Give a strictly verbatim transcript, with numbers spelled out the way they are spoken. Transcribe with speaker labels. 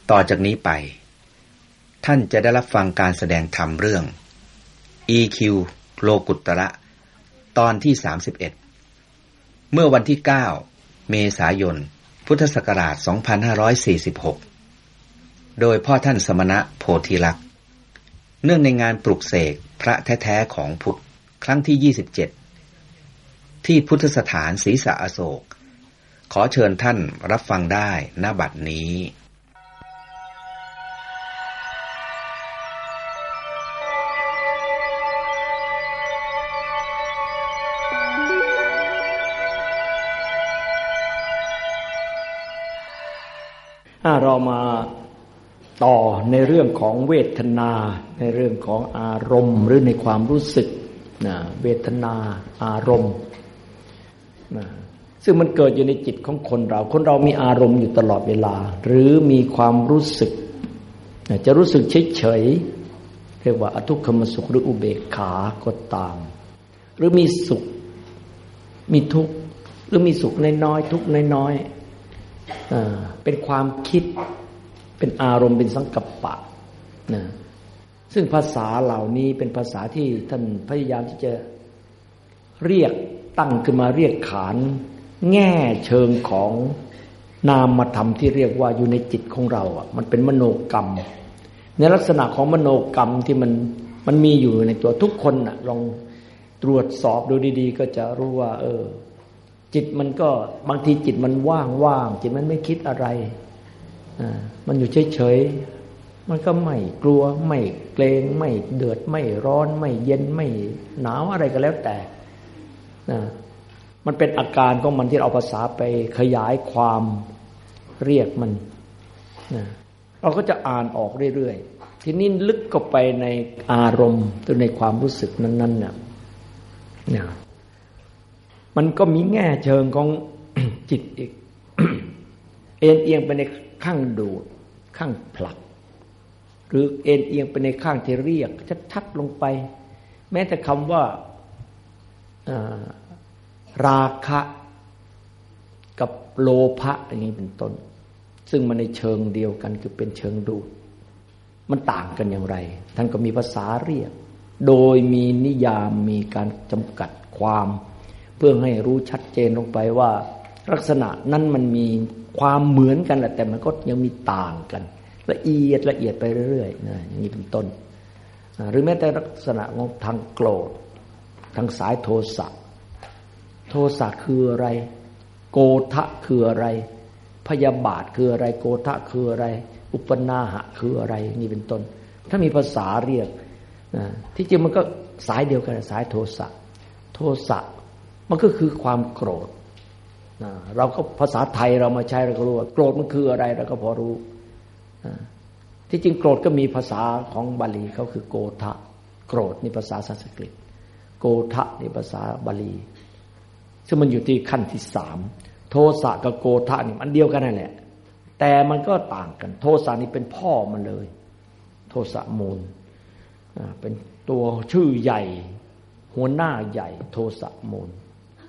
Speaker 1: ต่อจากนี้ไปท่านจะได้รับฟังการแสดงธรรมเรื่อง อี คิว โลกุตตระตอนที่สามสิบเอ็ดเมื่อวันที่เก้าเมษายนพุทธศักราชสองพันห้าร้อยสี่สิบหกโดยพ่อท่านสมณะโพธิลักษณ์เนื่องในงานปลุกเสกพระแท้ๆของพุทธครั้งที่ยี่สิบเจ็ดที่พุทธสถานศรีสะอโศกขอเชิญท่านรับฟังได้ณบัดนี้
Speaker 2: เรามาต่อในเรื่องของเวทนาในเรื่องของอารมณ์หรือในความรู้สึกนะเวทนาอารมณ์นะซึ่งมันเกิดอยู่ในจิตของคนเราคนเรามีอารมณ์อยู่ตลอดเวลาหรือมีความรู้สึกนะจะรู้สึกเฉยๆเรียกว่าอทุกขมสุขหรืออุเบกขาก็ตามหรือมีสุขมีทุกข์หรือมีสุขน้อยๆทุกข์น้อยๆเป็นความคิดเป็นอารมณ์เป็นสังกัปปะนะซึ่งภาษาเหล่านี้เป็นภาษาที่ท่านพยายามที่จะเรียกตั้งขึ้นมาเรียกขานแง่เชิงของนามธรรมที่เรียกว่าอยู่ในจิตของเราอ่ะมันเป็นมโนกรรมในลักษณะของมโนกรรมที่มันมันมีอยู่ในตัวทุกคนน่ะลองตรวจสอบดูดีๆก็จะรู้ว่าเออจิตมันก็บางทีจิตมันว่างๆจิตมันไม่คิดอะไรอ่ามันอยู่เฉยๆมันก็ไม่กลัวไม่เกรงไม่เดือดไม่ร้อนไม่เย็นไม่หนาวอะไรก็แล้วแต่นะมันเป็นอาการของมันที่เอาภาษาไปขยายความเรียกมันนะเราก็จะอ่านออกเรื่อยๆทีนี้ลึกเข้าไปในอารมณ์หรือในความรู้สึกนั้นๆเนี่ยนะมันก็มีแง่เชิงของ จิตอีก เอ็นเอียงไปในข้างดูดข้างผลักหรือเอ็นเอียงไปในข้างที่เรียกชัดๆลงไปแม้แต่คำว่าราคะกับโลภะอย่างนี้เป็นต้นซึ่งมันในเชิงเดียวกันคือเป็นเชิงดูดมันต่างกันอย่างไรท่านก็มีภาษาเรียกโดยมีนิยามมีการจำกัดความเพื่อให้รู้ชัดเจนลงไปว่าลักษณะนั้นมันมีความเหมือนกันแหละแต่มันก็ยังมีต่างกันละเอียดละเอียดไปเรื่อยๆนะอย่างนี้เป็นต้นหรือแม้แต่ลักษณะของทางโกรธทางสายโทสะโทสะคืออะไรโกฏะคืออะไรพยาบาทคืออะไรโกฏะคืออะไรอุปนาหะคืออะไรนี่เป็นต้นถ้ามีภาษาเรียกที่จริงมันก็สายเดียวกันสายโทสะโทสะมันก็คือความโกรธเราก็ภาษาไทยเรามาใช้เราก็รู้ว่าโกรธมันคืออะไรเราก็พอรู้ที่จริงโกรธก็มีภาษาของบาลีเขาคือโกฏะโกรธนี่ภาษาสันสกฤตโกฏะนี่ภาษาบาลีซึ่งมันอยู่ที่ขั้นที่สามโทสะกับโกฏะนี่มันเดียวกันนั่นแหละแต่มันก็ต่างกันโทสะนี่เป็นพ่อมันเลยโทสะมูลเป็นตัวชื่อใหญ่หัวหน้าใหญ่โทสะมูล